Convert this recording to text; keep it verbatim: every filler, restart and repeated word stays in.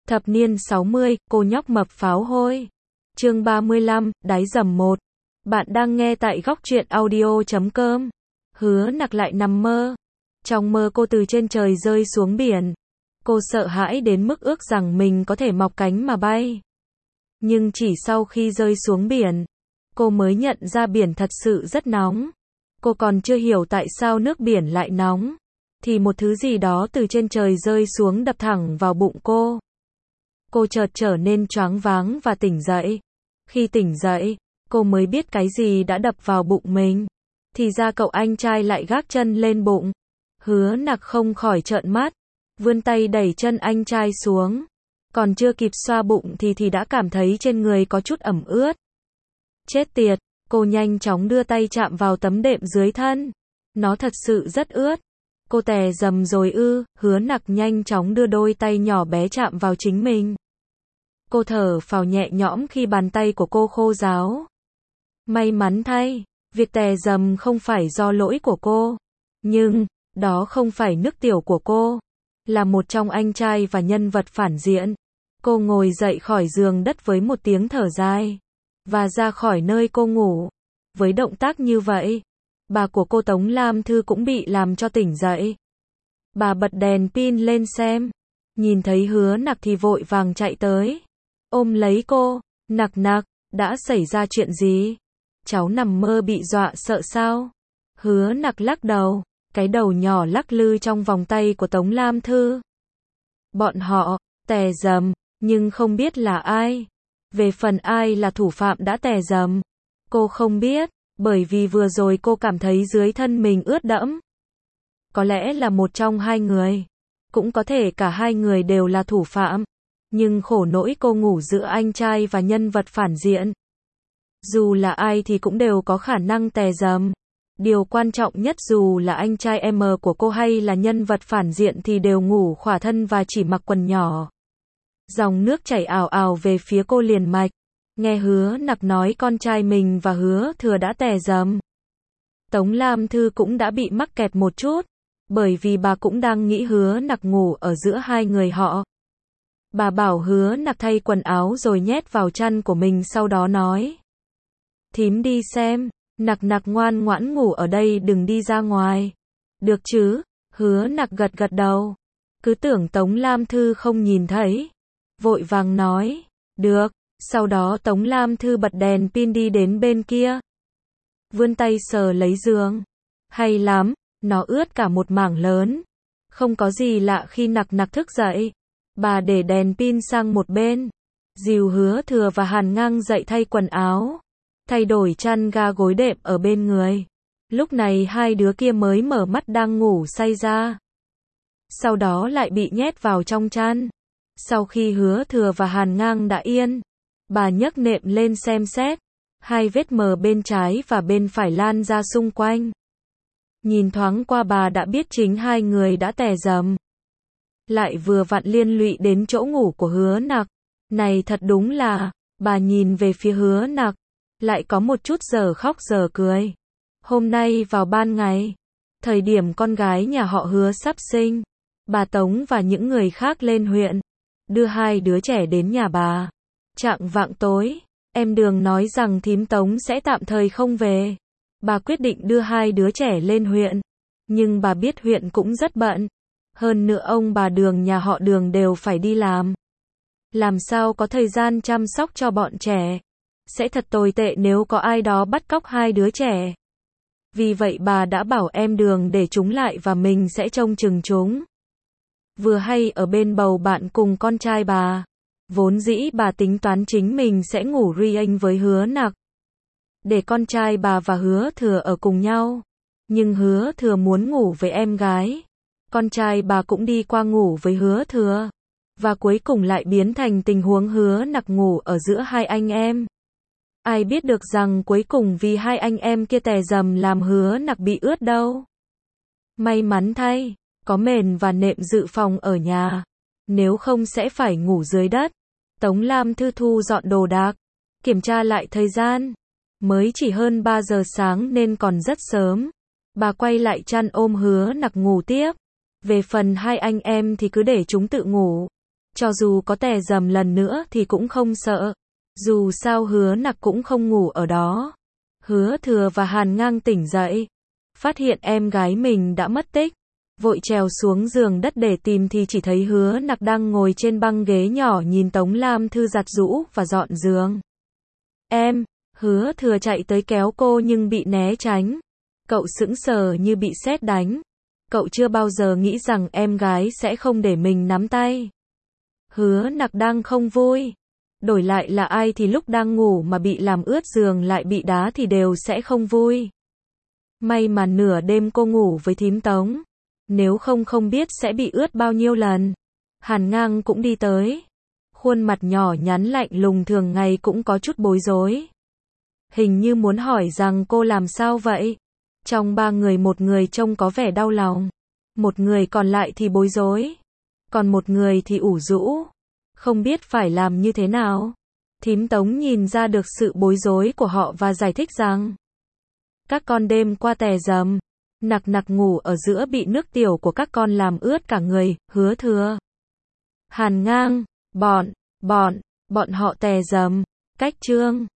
Thập niên sáu mươi, cô nhóc mập pháo hôi. Chương ba mươi lăm, đáy dầm một. Bạn đang nghe tại góc truyện audio chấm com. Hứa Nặc lại nằm mơ. Trong mơ cô từ trên trời rơi xuống biển. Cô sợ hãi đến mức ước rằng mình có thể mọc cánh mà bay. Nhưng chỉ sau khi rơi xuống biển, cô mới nhận ra biển thật sự rất nóng. Cô còn chưa hiểu tại sao nước biển lại nóng, thì một thứ gì đó từ trên trời rơi xuống đập thẳng vào bụng cô. Cô chợt trở nên choáng váng và tỉnh dậy. Khi tỉnh dậy, cô mới biết cái gì đã đập vào bụng mình. Thì ra cậu anh trai lại gác chân lên bụng. Hứa Nặc không khỏi trợn mắt, vươn tay đẩy chân anh trai xuống. Còn chưa kịp xoa bụng thì thì đã cảm thấy trên người có chút ẩm ướt. Chết tiệt, cô nhanh chóng đưa tay chạm vào tấm đệm dưới thân. Nó thật sự rất ướt. Cô tè dầm rồi ư? Hứa Nặc nhanh chóng đưa đôi tay nhỏ bé chạm vào chính mình. Cô thở phào nhẹ nhõm khi bàn tay của cô khô ráo. May mắn thay, việc tè dầm không phải do lỗi của cô. Nhưng, đó không phải nước tiểu của cô. Là một trong anh trai và nhân vật phản diện. Cô ngồi dậy khỏi giường đất với một tiếng thở dài. Và ra khỏi nơi cô ngủ. Với động tác như vậy, bà của cô Tống Lam Thư cũng bị làm cho tỉnh dậy. Bà bật đèn pin lên xem. Nhìn thấy Hứa Nặc thì vội vàng chạy tới. Ôm lấy cô. Nặc Nặc, đã xảy ra chuyện gì? Cháu nằm mơ bị dọa sợ sao? Hứa Nặc lắc đầu. Cái đầu nhỏ lắc lư trong vòng tay của Tống Lam Thư. Bọn họ, tè dầm, nhưng không biết là ai. Về phần ai là thủ phạm đã tè dầm, cô không biết, bởi vì vừa rồi cô cảm thấy dưới thân mình ướt đẫm. Có lẽ là một trong hai người. Cũng có thể cả hai người đều là thủ phạm. Nhưng khổ nỗi cô ngủ giữa anh trai và nhân vật phản diện. Dù là ai thì cũng đều có khả năng tè dầm. Điều quan trọng nhất dù là anh trai em của cô hay là nhân vật phản diện thì đều ngủ khỏa thân và chỉ mặc quần nhỏ. Dòng nước chảy ào ào về phía cô liền mạch. Nghe Hứa Nặc nói con trai mình và Hứa Thừa đã tè dầm. Tống Lam Thư cũng đã bị mắc kẹt một chút. Bởi vì bà cũng đang nghĩ Hứa Nặc ngủ ở giữa hai người họ. Bà bảo Hứa Nặc thay quần áo rồi nhét vào chăn của mình, sau đó nói. Thím đi xem. Nặc Nặc ngoan ngoãn ngủ ở đây, đừng đi ra ngoài. Được chứ? Hứa Nặc gật gật đầu. Cứ tưởng Tống Lam Thư không nhìn thấy. Vội vàng nói. Được. Sau đó Tống Lam Thư bật đèn pin đi đến bên kia. Vươn tay sờ lấy giường. Hay lắm, nó ướt cả một mảng lớn. Không có gì lạ khi Nặc Nặc thức dậy. Bà để đèn pin sang một bên. Dìu Hứa Thừa và Hàn Ngang dậy thay quần áo. Thay đổi chăn ga gối đệm ở bên người. Lúc này hai đứa kia mới mở mắt đang ngủ say ra. Sau đó lại bị nhét vào trong chăn. Sau khi Hứa Thừa và Hàn Ngang đã yên, bà nhấc nệm lên xem xét. Hai vết mờ bên trái và bên phải lan ra xung quanh. Nhìn thoáng qua bà đã biết chính hai người đã tè dầm. Lại vừa vặn liên lụy đến chỗ ngủ của Hứa Nặc. Này thật đúng là, bà nhìn về phía Hứa Nặc. Lại có một chút giờ khóc giờ cười. Hôm nay vào ban ngày, thời điểm con gái nhà họ Hứa sắp sinh, bà Tống và những người khác lên huyện, đưa hai đứa trẻ đến nhà bà. Chạng vạng tối, em Đường nói rằng thím Tống sẽ tạm thời không về. Bà quyết định đưa hai đứa trẻ lên huyện. Nhưng bà biết huyện cũng rất bận. Hơn nữa ông bà Đường nhà họ Đường đều phải đi làm. Làm sao có thời gian chăm sóc cho bọn trẻ. Sẽ thật tồi tệ nếu có ai đó bắt cóc hai đứa trẻ. Vì vậy bà đã bảo em Đường để chúng lại và mình sẽ trông chừng chúng. Vừa hay ở bên bầu bạn cùng con trai bà. Vốn dĩ bà tính toán chính mình sẽ ngủ riêng với Hứa Nặc. Để con trai bà và Hứa Thừa ở cùng nhau. Nhưng Hứa Thừa muốn ngủ với em gái. Con trai bà cũng đi qua ngủ với Hứa Thừa. Và cuối cùng lại biến thành tình huống Hứa Nặc ngủ ở giữa hai anh em. Ai biết được rằng cuối cùng vì hai anh em kia tè dầm làm Hứa Nặc bị ướt đâu. May mắn thay, có mền và nệm dự phòng ở nhà. Nếu không sẽ phải ngủ dưới đất. Tống Lam Thư thu dọn đồ đạc. Kiểm tra lại thời gian. Mới chỉ hơn ba giờ sáng nên còn rất sớm. Bà quay lại chăn ôm Hứa Nặc ngủ tiếp. Về phần hai anh em thì cứ để chúng tự ngủ. Cho dù có tè dầm lần nữa thì cũng không sợ. Dù sao Hứa Nặc cũng không ngủ ở đó. Hứa Thừa và Hàn Ngang tỉnh dậy, phát hiện em gái mình đã mất tích. Vội trèo xuống giường đất để tìm thì chỉ thấy Hứa Nặc đang ngồi trên băng ghế nhỏ nhìn Tống Lam Thư giặt giũ và dọn giường. Em, Hứa Thừa chạy tới kéo cô nhưng bị né tránh. Cậu sững sờ như bị sét đánh. Cậu chưa bao giờ nghĩ rằng em gái sẽ không để mình nắm tay. Hứa Nặc đang không vui. Đổi lại là ai thì lúc đang ngủ mà bị làm ướt giường lại bị đá thì đều sẽ không vui. May mà nửa đêm cô ngủ với thím Tống. Nếu không không biết sẽ bị ướt bao nhiêu lần. Hàn Ngang cũng đi tới. Khuôn mặt nhỏ nhắn lạnh lùng thường ngày cũng có chút bối rối. Hình như muốn hỏi rằng cô làm sao vậy? Trong ba người một người trông có vẻ đau lòng. Một người còn lại thì bối rối. Còn một người thì ủ rũ. Không biết phải làm như thế nào. Thím Tống nhìn ra được sự bối rối của họ và giải thích rằng các con đêm qua tè dầm. Nặc Nặc ngủ ở giữa bị nước tiểu của các con làm ướt cả người. Hứa Thừa, Hàn Ngang, bọn, bọn, bọn họ tè dầm. Cách chương